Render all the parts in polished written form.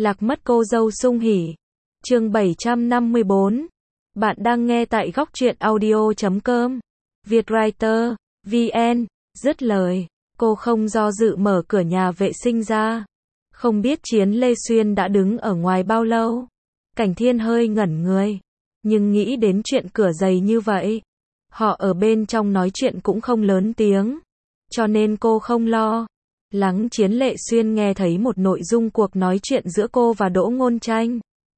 Lạc mất cô dâu sung hỉ. Chương 754. Bạn đang nghe tại góc truyện audio.com. Vietwriter, VN. Dứt lời, cô không do dự mở cửa nhà vệ sinh ra. Không biết Chiến Lê Xuyên đã đứng ở ngoài bao lâu. Cảnh Thiên hơi ngẩn người, nhưng nghĩ đến chuyện cửa dày như vậy, họ ở bên trong nói chuyện cũng không lớn tiếng, cho nên cô không lo lắng Chiến Lê Xuyên nghe thấy một nội dung cuộc nói chuyện giữa cô và Đỗ Ngôn Tranh.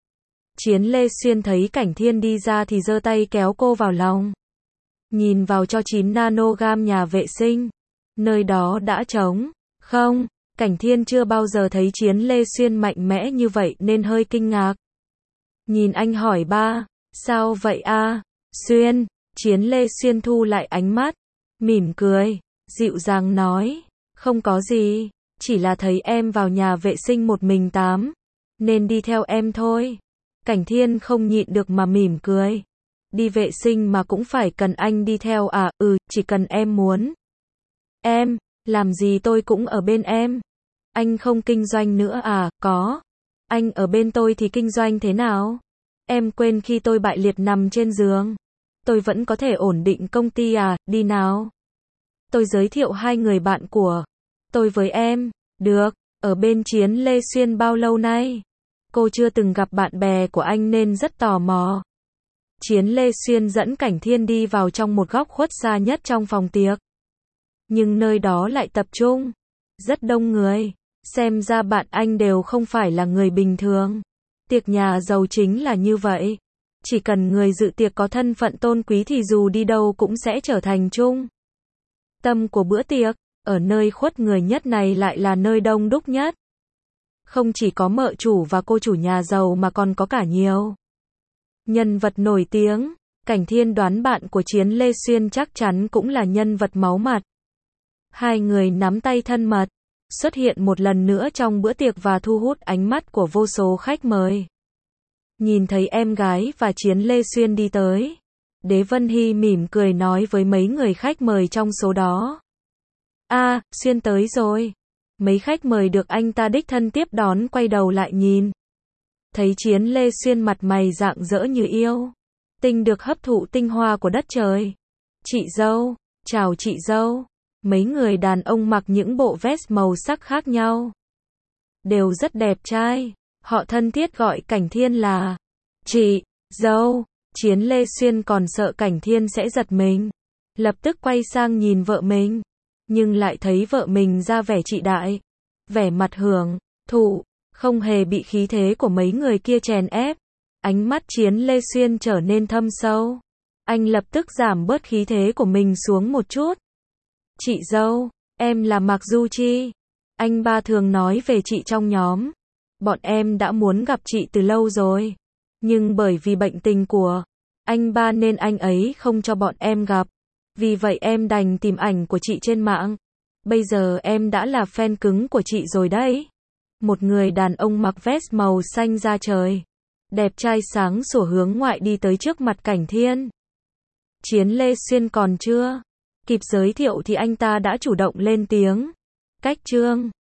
Chiến Lê Xuyên thấy Cảnh Thiên đi ra thì giơ tay kéo cô vào lòng. Nhìn vào cho 9 nanogam nhà vệ sinh, nơi đó đã trống không. Cảnh Thiên chưa bao giờ thấy Chiến Lê Xuyên mạnh mẽ như vậy nên hơi kinh ngạc. Nhìn anh hỏi ba, sao vậy a? Xuyên, Chiến Lê Xuyên thu lại ánh mắt, mỉm cười, dịu dàng nói, không có gì, chỉ là thấy em vào nhà vệ sinh một mình tắm, nên đi theo em thôi. Cảnh Thiên không nhịn được mà mỉm cười. Đi vệ sinh mà cũng phải cần anh đi theo à? Chỉ cần em muốn. Em, làm gì tôi cũng ở bên em. Anh không kinh doanh nữa à? Có. Anh ở bên tôi thì kinh doanh thế nào? Em quên khi tôi bại liệt nằm trên giường, tôi vẫn có thể ổn định công ty à? Đi nào. Tôi giới thiệu 2 người bạn của tôi với em. Được. Ở bên Chiến Lê Xuyên bao lâu nay? Cô chưa từng gặp bạn bè của anh nên rất tò mò. Chiến Lê Xuyên dẫn Cảnh Thiên đi vào trong một góc khuất xa nhất trong phòng tiệc. Nhưng nơi đó lại tập trung rất đông người. Xem ra bạn anh đều không phải là người bình thường. Tiệc nhà giàu chính là như vậy. Chỉ cần người dự tiệc có thân phận tôn quý thì dù đi đâu cũng sẽ trở thành trung tâm của bữa tiệc. Ở nơi khuất người nhất này lại là nơi đông đúc nhất. Không chỉ có mợ chủ và cô chủ nhà giàu mà còn có cả nhiều nhân vật nổi tiếng. Cảnh Thiên đoán bạn của Chiến Lê Xuyên chắc chắn cũng là nhân vật máu mặt. 2 người nắm tay thân mật, xuất hiện một lần nữa trong bữa tiệc và thu hút ánh mắt của vô số khách mời. Nhìn thấy em gái và Chiến Lê Xuyên đi tới, Đế Vân Hy mỉm cười nói với mấy người khách mời trong số đó. Xuyên tới rồi. Mấy khách mời được anh ta đích thân tiếp đón quay đầu lại nhìn. Thấy Chiến Lê Xuyên mặt mày rạng rỡ như yêu tinh được hấp thụ tinh hoa của đất trời. Chị dâu, chào chị dâu. Mấy người đàn ông mặc những bộ vest màu sắc khác nhau, đều rất đẹp trai. Họ thân thiết gọi Cảnh Thiên là chị dâu. Chiến Lê Xuyên còn sợ Cảnh Thiên sẽ giật mình, lập tức quay sang nhìn vợ mình, nhưng lại thấy vợ mình ra vẻ trị đại, vẻ mặt hưởng thụ, không hề bị khí thế của mấy người kia chèn ép. Ánh mắt Chiến Lê Xuyên trở nên thâm sâu. Anh lập tức giảm bớt khí thế của mình xuống một chút. Chị dâu, em là Mạc Du Chi. Anh ba thường nói về chị trong nhóm. Bọn em đã muốn gặp chị từ lâu rồi. Nhưng bởi vì bệnh tình của anh ba nên anh ấy không cho bọn em gặp. Vì vậy em đành tìm ảnh của chị trên mạng. Bây giờ em đã là fan cứng của chị rồi đấy. Một người đàn ông mặc vest màu xanh da trời, đẹp trai sáng sủa hướng ngoại đi tới trước mặt Cảnh Thiên. Chiến Lê Xuyên còn chưa kịp giới thiệu thì anh ta đã chủ động lên tiếng. Cách chương